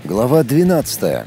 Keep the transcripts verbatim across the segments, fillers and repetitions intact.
Глава двенадцатая.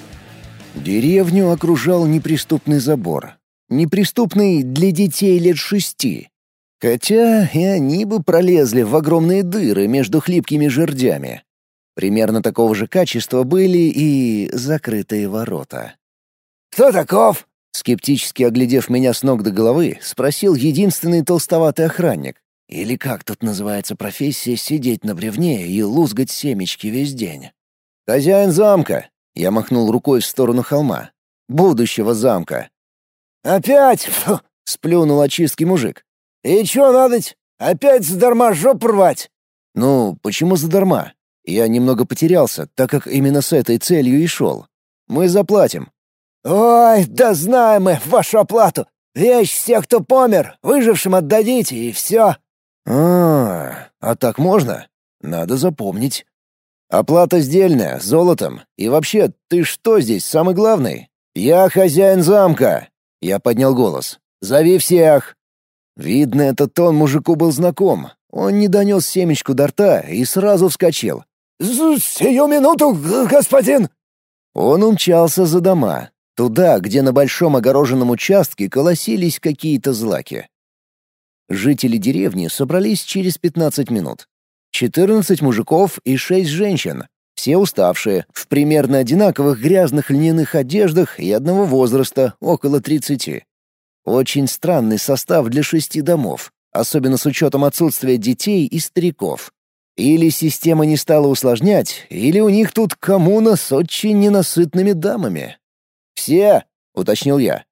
Деревню окружал неприступный забор. Неприступный для детей лет шести. Хотя и они бы пролезли в огромные дыры между хлипкими жердями. Примерно такого же качества были и закрытые ворота. «Кто таков?» Скептически оглядев меня с ног до головы, спросил единственный толстоватый охранник. Или как тут называется профессия сидеть на бревне и лузгать семечки весь день? «Хозяин замка!» — я махнул рукой в сторону холма. «Будущего замка!» «Опять?» Фу — сплюнул очистки мужик. «И чё надоть? Опять задарма жопу рвать?» «Ну, почему задарма?» Я немного потерялся, так как именно с этой целью и шел. «Мы заплатим». «Ой, да знаем мы вашу оплату! Вещь всех, кто помер, выжившим отдадите, и все!» «А, а так можно? Надо запомнить. Оплата сдельная, золотом. И вообще, ты что здесь, самый главный? Я хозяин замка!» Я поднял голос. «Зови всех!» Видно, этот тон мужику был знаком. Он не донес семечку до рта и сразу вскочил. «Сию минуту, господин!» Он умчался за дома, туда, где на большом огороженном участке колосились какие-то злаки. Жители деревни собрались через пятнадцать минут. четырнадцать мужиков и шесть женщин, все уставшие, в примерно одинаковых грязных льняных одеждах и одного возраста, около тридцати. Очень странный состав для шести домов, особенно с учетом отсутствия детей и стариков. Или система не стала усложнять, или у них тут коммуна с очень ненасытными дамами. «Все?» — уточнил я.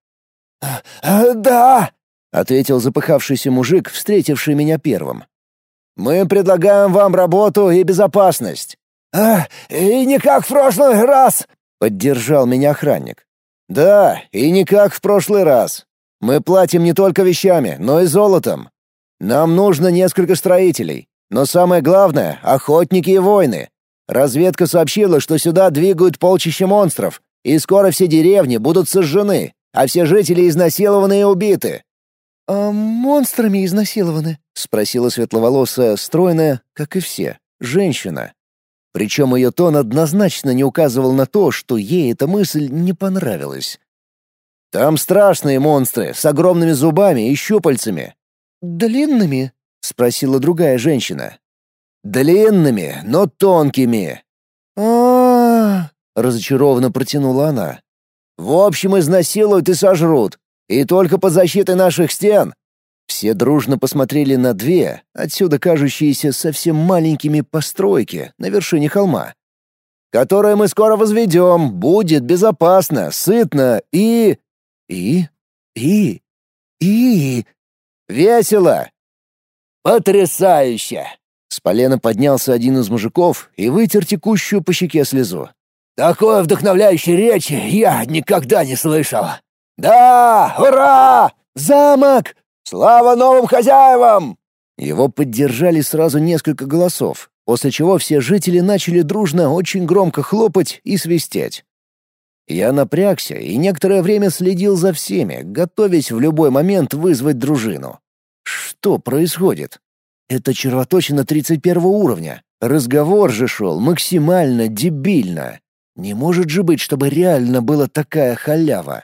«Да!» — ответил запыхавшийся мужик, встретивший меня первым. «Мы предлагаем вам работу и безопасность». А, «И не как в прошлый раз!» — поддержал меня охранник. «Да, и не как в прошлый раз. Мы платим не только вещами, но и золотом. Нам нужно несколько строителей, но самое главное — охотники и воины. Разведка сообщила, что сюда двигают полчища монстров, и скоро все деревни будут сожжены, а все жители изнасилованы и убиты». «А монстрами изнасилованы?» — спросила светловолосая, стройная, как и все, женщина. Причем ее тон однозначно не указывал на то, что ей эта мысль не понравилась. «Там страшные монстры с огромными зубами и щупальцами». «Длинными?» — спросила другая женщина. «Длинными, но тонкими». А-а-а! Разочарованно протянула она. «В общем, изнасилуют и сожрут. И только под защитой наших стен». Все дружно посмотрели на две, отсюда кажущиеся совсем маленькими постройки на вершине холма. «Которые мы скоро возведем, будет безопасно, сытно и... и... и... и... весело!» «Потрясающе!» С полена поднялся один из мужиков и вытер текущую по щеке слезу. «Такой вдохновляющей речи я никогда не слышал! Да, ура! Замок! Слава новым хозяевам!» Его поддержали сразу несколько голосов, после чего все жители начали дружно очень громко хлопать и свистеть. Я напрягся и некоторое время следил за всеми, готовясь в любой момент вызвать дружину. Что происходит? Это червоточина тридцать первого уровня. Разговор же шел максимально дебильно. Не может же быть, чтобы реально была такая халява.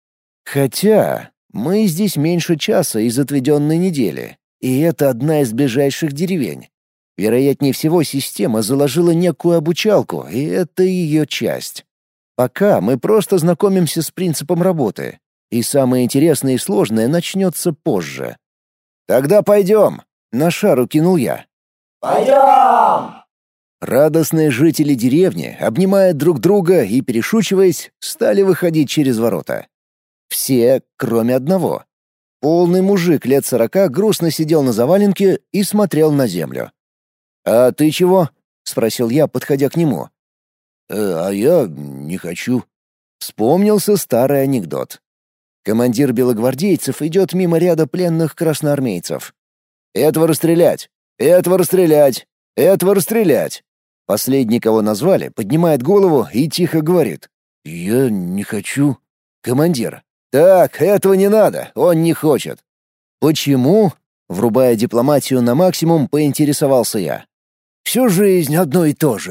Хотя мы здесь меньше часа из отведенной недели, и это одна из ближайших деревень. Вероятнее всего, система заложила некую обучалку, и это ее часть. Пока мы просто знакомимся с принципом работы, и самое интересное и сложное начнется позже. «Тогда пойдем!» — на шару кинул я. «Пойдем!» Радостные жители деревни, обнимая друг друга и перешучиваясь, стали выходить через ворота. Все, кроме одного. Полный мужик лет сорока грустно сидел на заваленке и смотрел на землю. «А ты чего?» — спросил я, подходя к нему. «Э, «А я не хочу». Вспомнился старый анекдот. Командир белогвардейцев идет мимо ряда пленных красноармейцев. «Этого расстрелять! Этого расстрелять! Этого расстрелять!» Последний, кого назвали, поднимает голову и тихо говорит. «Я не хочу». «Командир, так, этого не надо, он не хочет». «Почему?» — врубая дипломатию на максимум, поинтересовался я. «Всю жизнь одно и то же.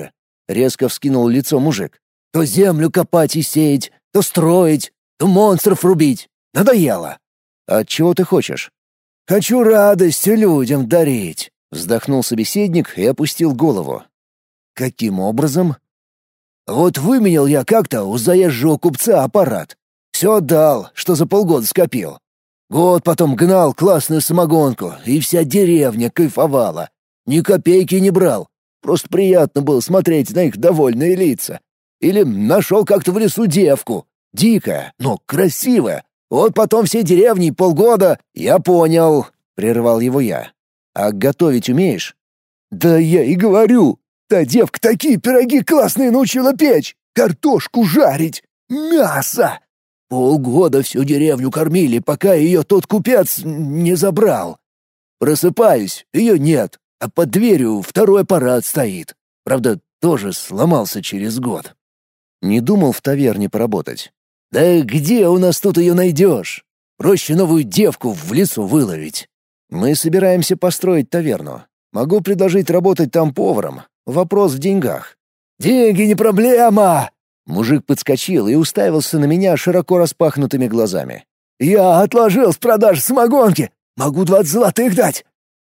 резко вскинул лицо мужик. «То землю копать и сеять, то строить, то монстров рубить. Надоело». «А чего ты хочешь?» «Хочу радость людям дарить», — вздохнул собеседник и опустил голову. «Каким образом?» «Вот выменял я как-то у заезжего купца аппарат. Все отдал, что за полгода скопил. Год потом гнал классную самогонку, и вся деревня кайфовала. Ни копейки не брал. Просто приятно было смотреть на их довольные лица. Или нашел как-то в лесу девку. Дикая, но красивая. Вот потом все деревни полгода, я понял», — прервал его я. «А готовить умеешь?» «Да я и говорю. Та девка такие пироги классные научила печь, картошку жарить, мясо. Полгода всю деревню кормили, пока ее тот купец не забрал. Просыпаюсь, ее нет, а под дверью второй аппарат стоит. Правда, тоже сломался через год». «Не думал в таверне поработать?» «Да где у нас тут ее найдешь? Проще новую девку в лесу выловить». «Мы собираемся построить таверну. Могу предложить работать там поваром. Вопрос в деньгах». «Деньги не проблема!» Мужик подскочил и уставился на меня широко распахнутыми глазами. «Я отложил с продажи самогонки. Могу двадцать золотых дать».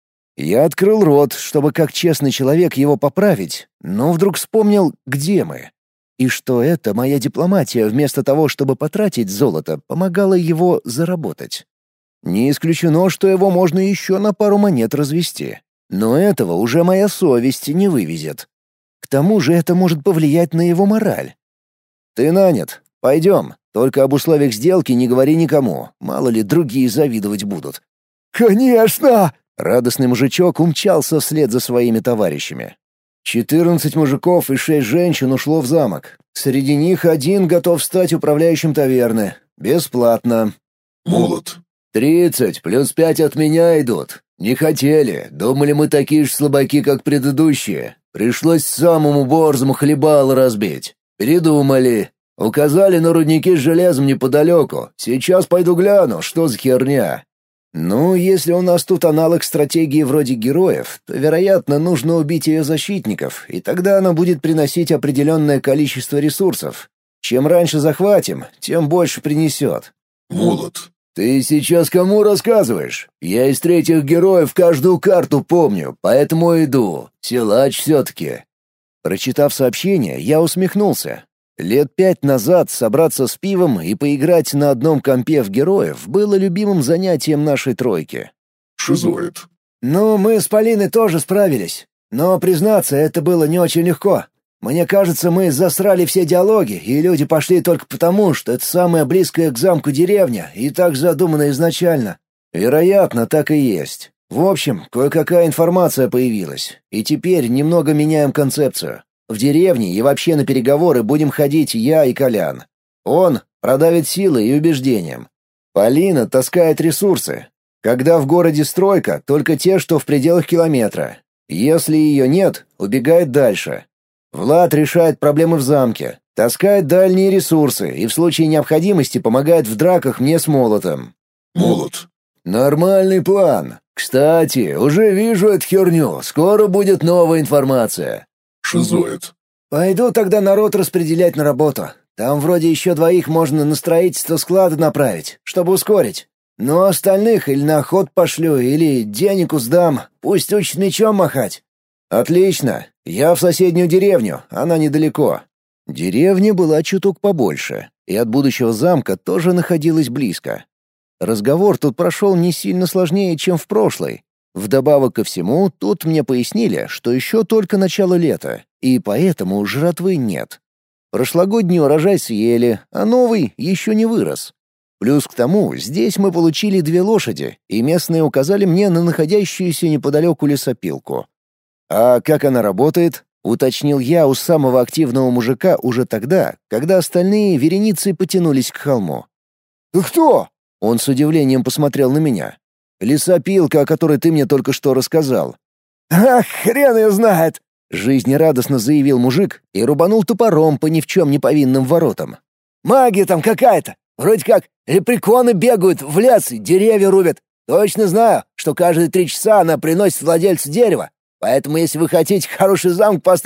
Я открыл рот, чтобы как честный человек его поправить, но вдруг вспомнил, где мы. И что это моя дипломатия вместо того, чтобы потратить золото, помогала его заработать. Не исключено, что его можно еще на пару монет развести. Но этого уже моя совесть не вывезет. К тому же это может повлиять на его мораль. «Ты нанят. Пойдем. Только об условиях сделки не говори никому. Мало ли, другие завидовать будут». «Конечно!» Радостный мужичок умчался вслед за своими товарищами. Четырнадцать мужиков и шесть женщин ушло в замок. Среди них один готов стать управляющим таверны. Бесплатно. Молот. «Тридцать плюс пять от меня идут. Не хотели. Думали, мы такие же слабаки, как предыдущие. Пришлось самому борзому хлебало разбить. Передумали. Указали на рудники с железом неподалеку. Сейчас пойду гляну, что за херня». «Ну, если у нас тут аналог стратегии вроде героев, то, вероятно, нужно убить ее защитников, и тогда она будет приносить определенное количество ресурсов. Чем раньше захватим, тем больше принесет». Молот. «Ты сейчас кому рассказываешь? Я из третьих героев каждую карту помню, поэтому иду. Силач все-таки». Прочитав сообщение, я усмехнулся. Лет пять назад собраться с пивом и поиграть на одном компе в героев было любимым занятием нашей тройки. Шизоид. «Ну, мы с Полиной тоже справились. Но, признаться, это было не очень легко. Мне кажется, мы засрали все диалоги, и люди пошли только потому, что это самая близкая к замку деревня, и так задумано изначально». «Вероятно, так и есть. В общем, кое-какая информация появилась, и теперь немного меняем концепцию. В деревне и вообще на переговоры будем ходить я и Колян. Он продавит силой и убеждением. Полина таскает ресурсы. Когда в городе стройка, только те, что в пределах километра. Если ее нет, убегает дальше. Влад решает проблемы в замке, таскает дальние ресурсы и в случае необходимости помогает в драках мне с молотом». Молот. «Нормальный план. Кстати, уже вижу эту херню. Скоро будет новая информация». Шизоид. «Пойду тогда народ распределять на работу. Там вроде еще двоих можно на строительство склада направить, чтобы ускорить. Но остальных или на охот пошлю, или денег сдам, пусть учат мечом махать». «Отлично. Я в соседнюю деревню, она недалеко». Деревня была чуток побольше, и от будущего замка тоже находилась близко. Разговор тут прошел не сильно сложнее, чем в прошлый. Вдобавок ко всему, тут мне пояснили, что еще только начало лета, и поэтому жратвы нет. Прошлогодний урожай съели, а новый еще не вырос. Плюс к тому, здесь мы получили две лошади, и местные указали мне на находящуюся неподалеку лесопилку. «А как она работает?» — уточнил я у самого активного мужика уже тогда, когда остальные вереницы потянулись к холму. «Ты кто?» — он с удивлением посмотрел на меня. «Лесопилка, о которой ты мне только что рассказал». «Ах, хрен ее знает!» — жизнерадостно заявил мужик и рубанул топором по ни в чем не повинным воротам. «Магия там какая-то. Вроде как лепреконы бегают в лес и деревья рубят. Точно знаю, что каждые три часа она приносит владельцу дерева. Поэтому если вы хотите хороший замок построить,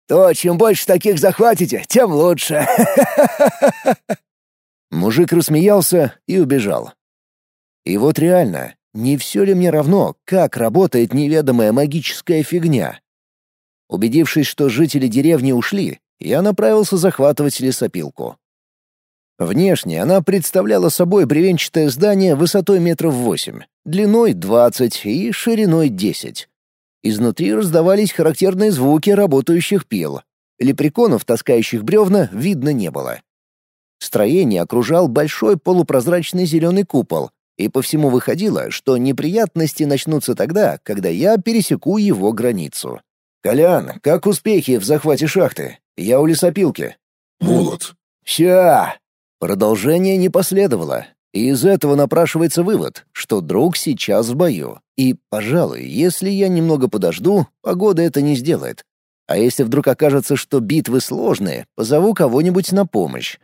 То, чем больше таких захватите, тем лучше. Мужик рассмеялся и убежал. И вот реально, не все ли мне равно, как работает неведомая магическая фигня? Убедившись, что жители деревни ушли, я направился захватывать лесопилку. Внешне она представляла собой бревенчатое здание высотой метров восемь, длиной двадцать и шириной десять. Изнутри раздавались характерные звуки работающих пил. Лепреконов, таскающих бревна, видно не было. Строение окружал большой полупрозрачный зеленый купол, и по всему выходило, что неприятности начнутся тогда, когда я пересеку его границу. «Колян, как успехи в захвате шахты? Я у лесопилки». «Молот». «Ща!» Продолжение не последовало, и из этого напрашивается вывод, что друг сейчас в бою. И, пожалуй, если я немного подожду, погода это не сделает. А если вдруг окажется, что битвы сложные, позову кого-нибудь на помощь.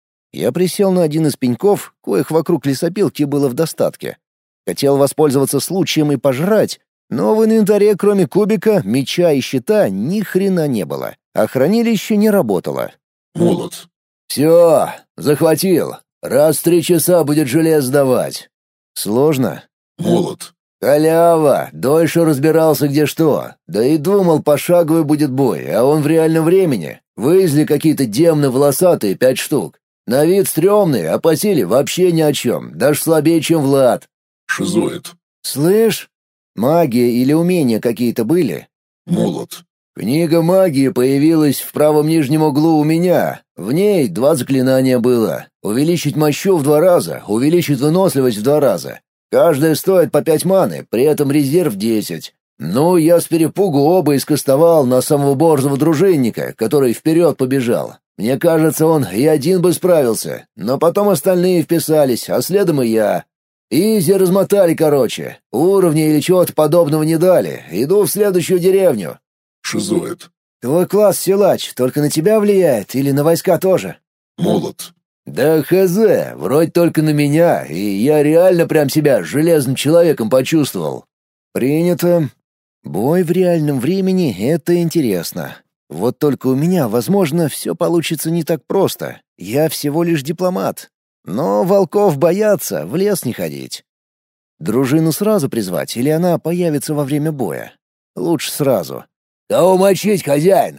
Я присел на один из пеньков, коих вокруг лесопилки было в достатке. Хотел воспользоваться случаем и пожрать, но в инвентаре, кроме кубика, меча и щита, ни хрена не было, а хранилище не работало. «Молот». «Все, захватил. Раз в три часа будет желез давать». «Сложно?» «Молот». «Халява, дольше разбирался где что. Да и думал, пошаговый будет бой, а он в реальном времени. Вывезли какие-то демны волосатые, пять штук. На вид стрёмные, а по силе вообще ни о чем, даже слабее, чем Влад». «Шизоид». «Слышь, магия или умения какие-то были?» «Молот». «Книга магии появилась в правом нижнем углу у меня. В ней два заклинания было. Увеличить мощу в два раза, увеличить выносливость в два раза. Каждая стоит по пять маны, при этом резерв десять. Ну, я с перепугу оба искастовал на самого борзого дружинника, который вперед побежал. Мне кажется, он и один бы справился, но потом остальные вписались, а следом и я. Изи размотали, короче. Уровня или чего-то подобного не дали. Иду в следующую деревню». «Шизоид». «Твой класс силач только на тебя влияет или на войска тоже?» «Молот». «Да хз, вроде только на меня, и я реально прям себя железным человеком почувствовал». «Принято. Бой в реальном времени — это интересно. Вот только у меня, возможно, все получится не так просто. Я всего лишь дипломат. Но волков боятся, в лес не ходить. Дружину сразу призвать или она появится во время боя? Лучше сразу». «Кого мочить, хозяин?»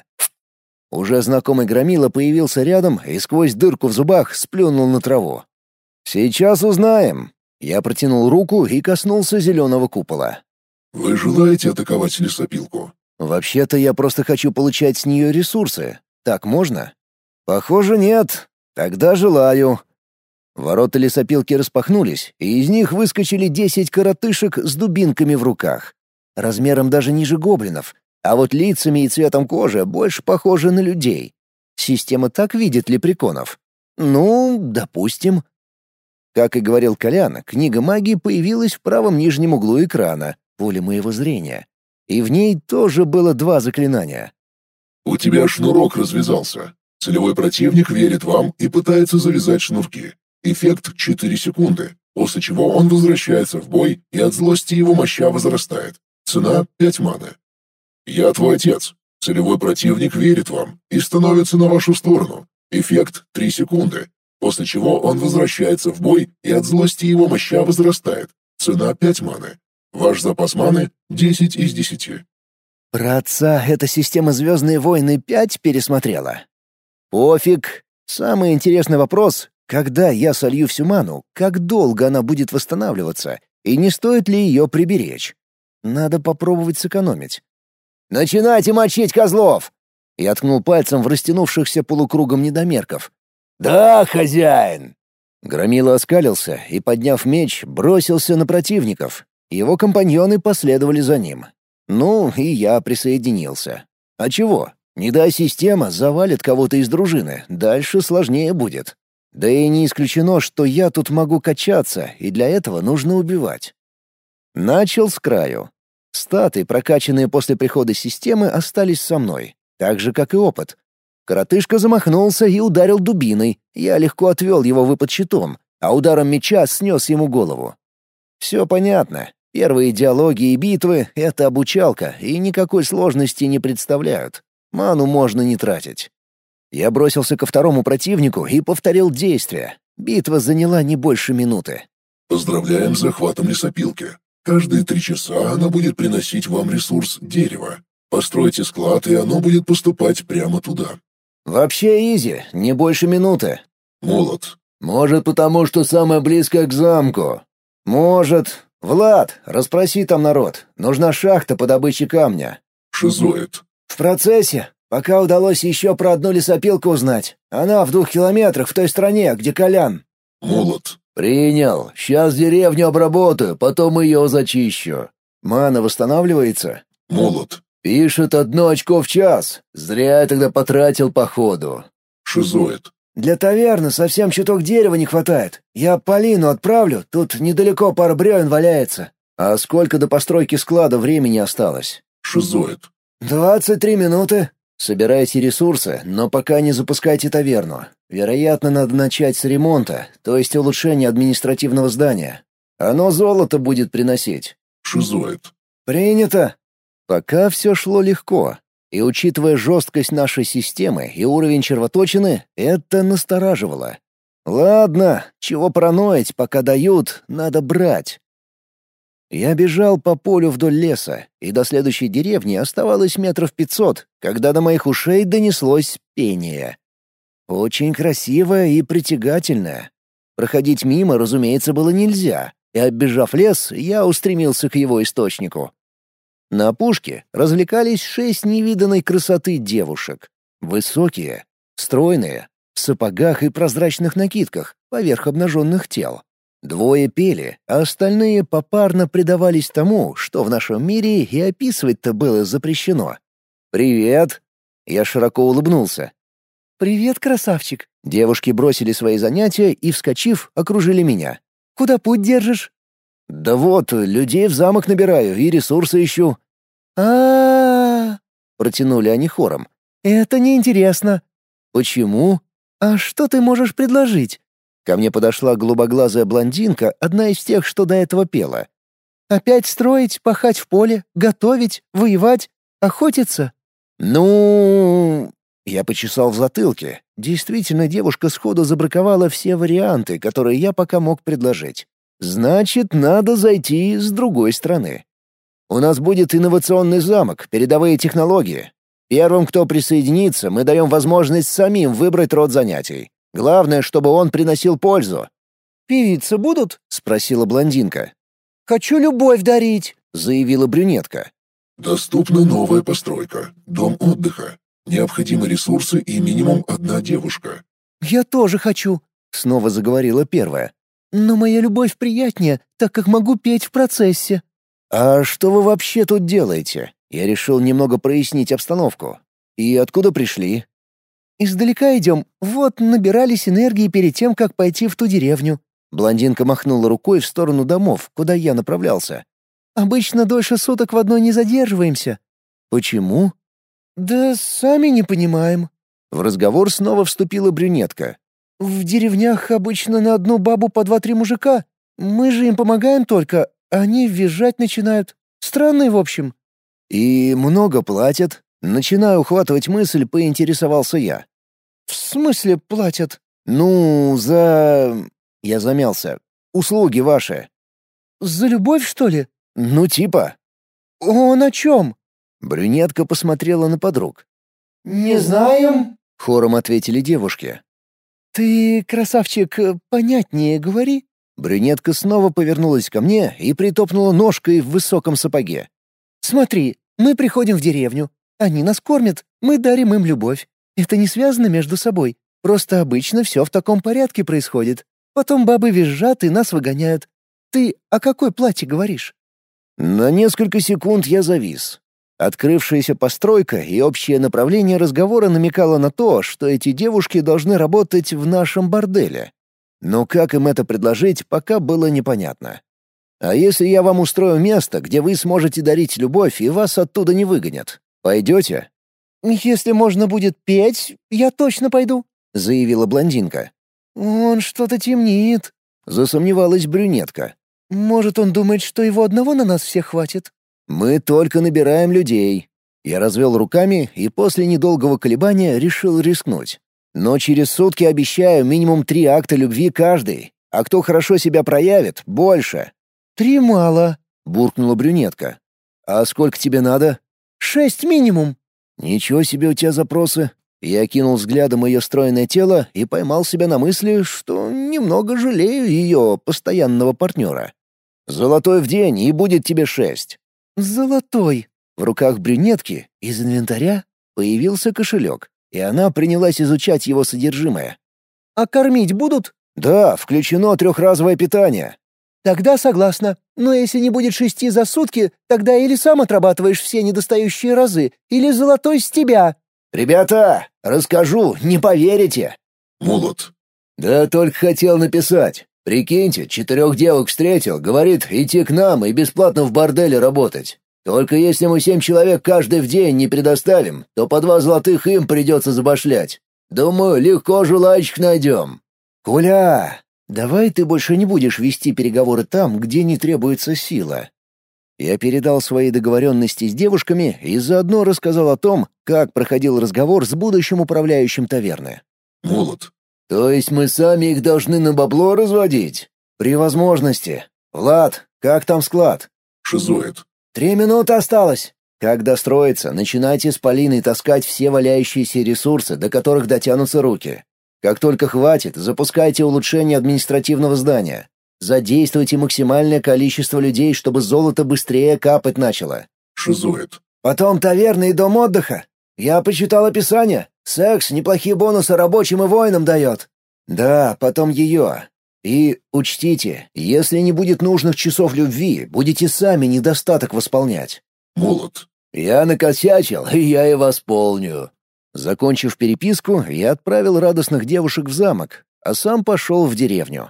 Уже знакомый громила появился рядом и сквозь дырку в зубах сплюнул на траву. «Сейчас узнаем». Я протянул руку и коснулся зеленого купола. «Вы желаете атаковать лесопилку?» «Вообще-то я просто хочу получать с нее ресурсы. Так можно?» «Похоже, нет. Тогда желаю». Ворота лесопилки распахнулись, и из них выскочили десять коротышек с дубинками в руках. Размером даже ниже гоблинов, а вот лицами и цветом кожи больше похожи на людей. Система так видит лепреконов? Ну, допустим. Как и говорил Колян, книга магии появилась в правом нижнем углу экрана, в поле моего зрения. И в ней тоже было два заклинания. «У тебя шнурок развязался. Целевой противник верит вам и пытается завязать шнурки. Эффект четыре секунды, после чего он возвращается в бой, и от злости его моща возрастает. Цена пять маны. Я твой отец. Целевой противник верит вам и становится на вашу сторону. Эффект три секунды, после чего он возвращается в бой, и от злости его моща возрастает. Цена пять маны. Ваш запас маны десять из десяти». Про отца эта система «Звездные войны пять» пересмотрела. Пофиг. Самый интересный вопрос — когда я солью всю ману, как долго она будет восстанавливаться, и не стоит ли ее приберечь? Надо попробовать сэкономить. «Начинайте мочить козлов!» Я ткнул пальцем в растянувшихся полукругом недомерков. «Да, хозяин!» Громила оскалился и, подняв меч, бросился на противников. Его компаньоны последовали за ним. Ну, и я присоединился. А чего? Не дай система, завалит кого-то из дружины, дальше сложнее будет. Да и не исключено, что я тут могу качаться, и для этого нужно убивать. Начал с краю. Статы, прокачанные после прихода системы, остались со мной, так же, как и опыт. Коротышка замахнулся и ударил дубиной, я легко отвел его выпад щитом, а ударом меча снес ему голову. Все понятно. Первые диалоги и битвы — это обучалка, и никакой сложности не представляют. Ману можно не тратить. Я бросился ко второму противнику и повторил действия. Битва заняла не больше минуты. Поздравляем с захватом лесопилки. Каждые три часа она будет приносить вам ресурс дерева. Постройте склад, и оно будет поступать прямо туда. Вообще изи, не больше минуты. Молот. Может, потому что самое близкое к замку. Может. Влад, расспроси там народ. Нужна шахта по добыче камня. Шизоид. В процессе. Пока удалось еще про одну лесопилку узнать. Она в двух километрах в той стране, где Колян. Молот. Принял. Сейчас деревню обработаю, потом ее зачищу. Мана восстанавливается? Молот. Пишет одно очко в час. Зря я тогда потратил по ходу. Шизоид. Для таверны совсем чуток дерева не хватает. Я Полину отправлю, тут недалеко пара бревен валяется. А сколько до постройки склада времени осталось? Шизоид. «Двадцать три минуты». Собирайте ресурсы, но пока не запускайте таверну. Вероятно, надо начать с ремонта, то есть улучшения административного здания. Оно золото будет приносить. Шизоид. Принято. Пока все шло легко. И учитывая жесткость нашей системы и уровень червоточины, это настораживало. Ладно, чего параноить, пока дают, надо брать. Я бежал по полю вдоль леса, и до следующей деревни оставалось метров пятьсот, когда до моих ушей донеслось пение. Очень красивое и притягательное. Проходить мимо, разумеется, было нельзя, и, оббежав лес, я устремился к его источнику. На опушке развлекались шесть невиданной красоты девушек. Высокие, стройные, в сапогах и прозрачных накидках поверх обнаженных тел. Двое пели, а остальные попарно предавались тому, что в нашем мире и описывать-то было запрещено. «Привет!» Я широко улыбнулся. «Привет, красавчик!» Девушки бросили свои занятия и, вскочив, окружили меня. «Куда путь держишь?» «Да вот, людей в замок набираю и ресурсы ищу». А-а-а! Протянули они хором. «Это неинтересно». «Почему?» «А что ты можешь предложить?» Ко мне подошла голубоглазая блондинка, одна из тех, что до этого пела. «Опять строить, пахать в поле, готовить, воевать, охотиться?» «Ну...» Я почесал в затылке. Действительно, девушка сходу забраковала все варианты, которые я пока мог предложить. «Значит, надо зайти с другой стороны. У нас будет инновационный замок, передовые технологии. Первым, кто присоединится, мы даем возможность самим выбрать род занятий. Главное, чтобы он приносил пользу». «Певицы будут?» — спросила блондинка. «Хочу любовь дарить», — заявила брюнетка. Доступна новая постройка. Дом отдыха. Необходимы ресурсы и минимум одна девушка. «Я тоже хочу», — снова заговорила первая. «Но моя любовь приятнее, так как могу петь в процессе». «А что вы вообще тут делаете?» Я решил немного прояснить обстановку. «И откуда пришли?» «Издалека идем. Вот, набирались энергии перед тем, как пойти в ту деревню». Блондинка махнула рукой в сторону домов, куда я направлялся. «Обычно дольше суток в одной не задерживаемся». «Почему?» «Да сами не понимаем». В разговор снова вступила брюнетка. «В деревнях обычно на одну бабу по два-три мужика. Мы же им помогаем только, а они визжать начинают. Странные, в общем». «И много платят?» Начиная ухватывать мысль, поинтересовался я. «В смысле платят?» «Ну, за...» Я замялся. «Услуги ваши». «За любовь, что ли?» «Ну, типа». «Он о чем?» Брюнетка посмотрела на подруг. «Не знаем», — хором ответили девушки. «Ты, красавчик, понятнее говори». Брюнетка снова повернулась ко мне и притопнула ножкой в высоком сапоге. «Смотри, мы приходим в деревню. Они нас кормят, мы дарим им любовь. Это не связано между собой. Просто обычно все в таком порядке происходит. Потом бабы визжат и нас выгоняют. Ты о какой плате говоришь?» На несколько секунд я завис. Открывшаяся постройка и общее направление разговора намекало на то, что эти девушки должны работать в нашем борделе. Но как им это предложить, пока было непонятно. «А если я вам устрою место, где вы сможете дарить любовь, и вас оттуда не выгонят? Пойдете?» «Если можно будет петь, я точно пойду», — заявила блондинка. «Он что-то темнит», — засомневалась брюнетка. «Может, он думает, что его одного на нас всех хватит?» «Мы только набираем людей». Я развел руками и после недолгого колебания решил рискнуть. Но через сутки обещаю минимум три акта любви каждый, а кто хорошо себя проявит — больше. «Три мало», — буркнула брюнетка. «А сколько тебе надо?» «Шесть минимум». «Ничего себе у тебя запросы». Я кинул взглядом ее стройное тело и поймал себя на мысли, что немного жалею ее постоянного партнера. «Золотой в день, и будет тебе шесть». «Золотой». В руках брюнетки из инвентаря появился кошелек, и она принялась изучать его содержимое. «А кормить будут?» «Да, включено трехразовое питание». «Тогда согласна. Но если не будет шести за сутки, тогда или сам отрабатываешь все недостающие разы, или золотой с тебя». «Ребята, расскажу, не поверите». Молот. «Да только хотел написать. Прикиньте, четырех девок встретил, говорит, идти к нам и бесплатно в борделе работать. Только если мы семь человек каждый в день не предоставим, то по два золотых им придется забашлять. Думаю, легко желающих найдем». «Коля, давай ты больше не будешь вести переговоры там, где не требуется сила». Я передал свои договоренности с девушками и заодно рассказал о том, как проходил разговор с будущим управляющим таверны. Молот. «То есть мы сами их должны на бабло разводить?» «При возможности. Влад, как там склад?» Шизоид. «Три минуты осталось. Как достроиться, начинайте с Полиной таскать все валяющиеся ресурсы, до которых дотянутся руки. Как только хватит, запускайте улучшение административного здания. Задействуйте максимальное количество людей, чтобы золото быстрее капать начало. Шизоид. Потом таверна и дом отдыха. Я почитал описание. Секс неплохие бонусы рабочим и воинам дает. Да, потом ее. И учтите, если не будет нужных часов любви, будете сами недостаток восполнять». Молот. «Я накосячил, и я и восполню». Закончив переписку, я отправил радостных девушек в замок, а сам пошел в деревню.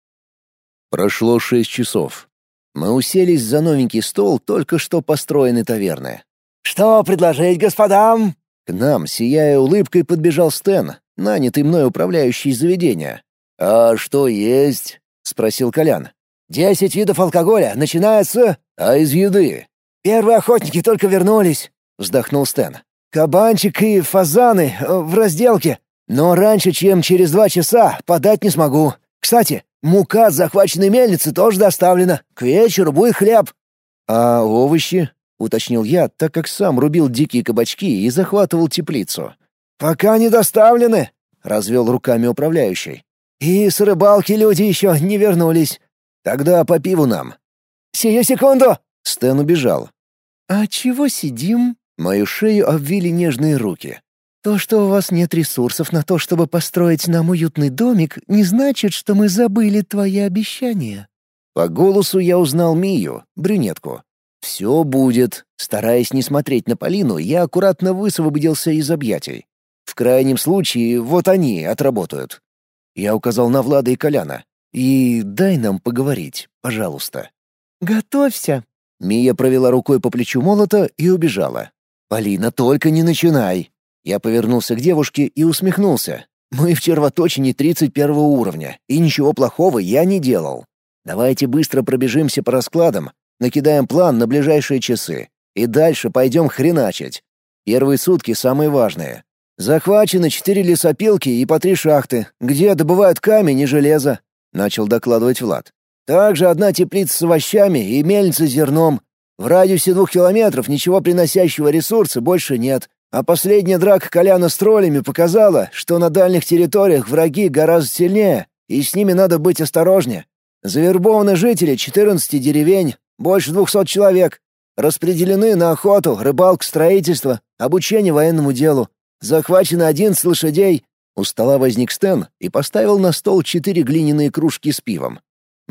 Прошло шесть часов. Мы уселись за новенький стол только что построенной таверны. «Что предложить господам?» К нам, сияя улыбкой, подбежал Стэн, нанятый мной управляющий заведения. «А что есть?» — спросил Колян. «Десять видов алкоголя, начиная с...» «А из еды?» «Первые охотники только вернулись», — вздохнул Стэн. «Кабанчик и фазаны э, в разделке. Но раньше, чем через два часа, подать не смогу. Кстати, мука с захваченной мельницы тоже доставлена. К вечеру будет хлеб». «А овощи?» — уточнил я, так как сам рубил дикие кабачки и захватывал теплицу. «Пока не доставлены», — развел руками управляющий. «И с рыбалки люди еще не вернулись». «Тогда по пиву нам». «Сию секунду!» Стэн убежал. «А чего сидим?» Мою шею обвили нежные руки. «То, что у вас нет ресурсов на то, чтобы построить нам уютный домик, не значит, что мы забыли твои обещания». По голосу я узнал Мию, брюнетку. «Все будет». Стараясь не смотреть на Полину, я аккуратно высвободился из объятий. В крайнем случае, вот они отработают. Я указал на Влада и Коляна. «И дай нам поговорить, пожалуйста». «Готовься». Мия провела рукой по плечу молота и убежала. «Полина, только не начинай!» Я повернулся к девушке и усмехнулся. «Мы в червоточине тридцать первого уровня, и ничего плохого я не делал. Давайте быстро пробежимся по раскладам, накидаем план на ближайшие часы, и дальше пойдем хреначить. Первые сутки самые важные. Захвачены четыре лесопилки и по три шахты, где добывают камень и железо», — начал докладывать Влад. «Также одна теплица с овощами и мельница с зерном. В радиусе двух километров ничего приносящего ресурса больше нет. А последняя драка Коляна с троллями показала, что на дальних территориях враги гораздо сильнее, и с ними надо быть осторожнее. Завербованы жители четырнадцати деревень, больше двухсот человек. Распределены на охоту, рыбалку, строительство, обучение военному делу. Захвачено одиннадцать лошадей». У стола возник Стэн и поставил на стол четыре глиняные кружки с пивом.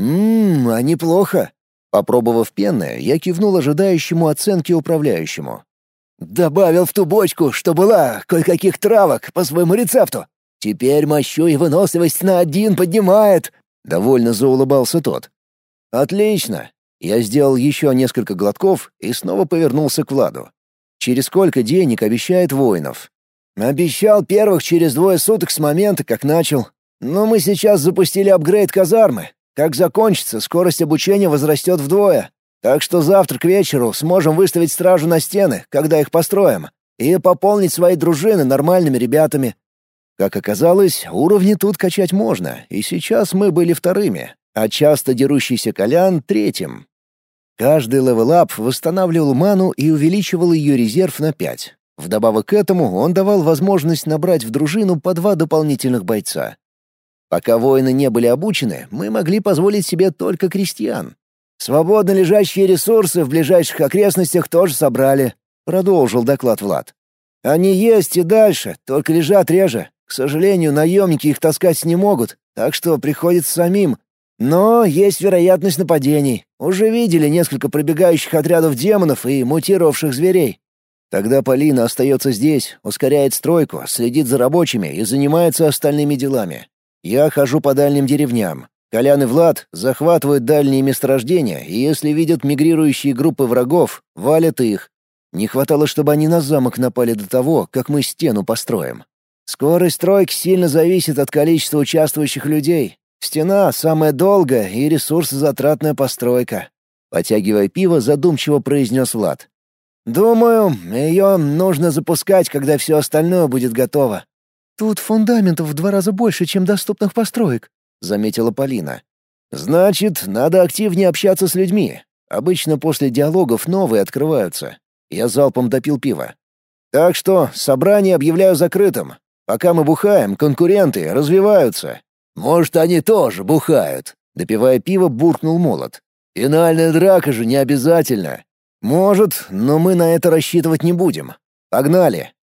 «Ммм, а неплохо». Попробовав пенное, я кивнул ожидающему оценки управляющему. «Добавил в ту бочку, что была, кое-каких травок по своему рецепту. Теперь мощу и выносливость на один поднимает», — довольно заулыбался тот. «Отлично». Я сделал еще несколько глотков и снова повернулся к Владу. «Через сколько денег обещает воинов?» «Обещал первых через двое суток с момента, как начал. Но мы сейчас запустили апгрейд казармы. Как закончится, скорость обучения возрастет вдвое. Так что завтра к вечеру сможем выставить стражу на стены, когда их построим, и пополнить свои дружины нормальными ребятами. Как оказалось, уровни тут качать можно, и сейчас мы были вторыми, а часто дерущийся Колян — третьим. Каждый левел-ап восстанавливал ману и увеличивал ее резерв на пять. Вдобавок к этому он давал возможность набрать в дружину по два дополнительных бойца. Пока воины не были обучены, мы могли позволить себе только крестьян. «Свободно лежащие ресурсы в ближайших окрестностях тоже собрали», — продолжил доклад Влад. «Они есть и дальше, только лежат реже. К сожалению, наемники их таскать не могут, так что приходится самим. Но есть вероятность нападений. Уже видели несколько пробегающих отрядов демонов и мутировавших зверей. Тогда Полина остается здесь, ускоряет стройку, следит за рабочими и занимается остальными делами. Я хожу по дальним деревням. Колян и Влад захватывают дальние месторождения, и если видят мигрирующие группы врагов, валят их. Не хватало, чтобы они на замок напали до того, как мы стену построим. Скорость стройки сильно зависит от количества участвующих людей. Стена — самая долгая и ресурсозатратная постройка. Потягивая пиво, задумчиво произнес Влад. «Думаю, ее нужно запускать, когда все остальное будет готово». «Тут фундаментов в два раза больше, чем доступных построек», — заметила Полина. «Значит, надо активнее общаться с людьми. Обычно после диалогов новые открываются». Я залпом допил пиво. «Так что собрание объявляю закрытым. Пока мы бухаем, конкуренты развиваются». «Может, они тоже бухают?» — допивая пиво, буркнул Молот. «Финальная драка же не обязательно». «Может, но мы на это рассчитывать не будем. Погнали!»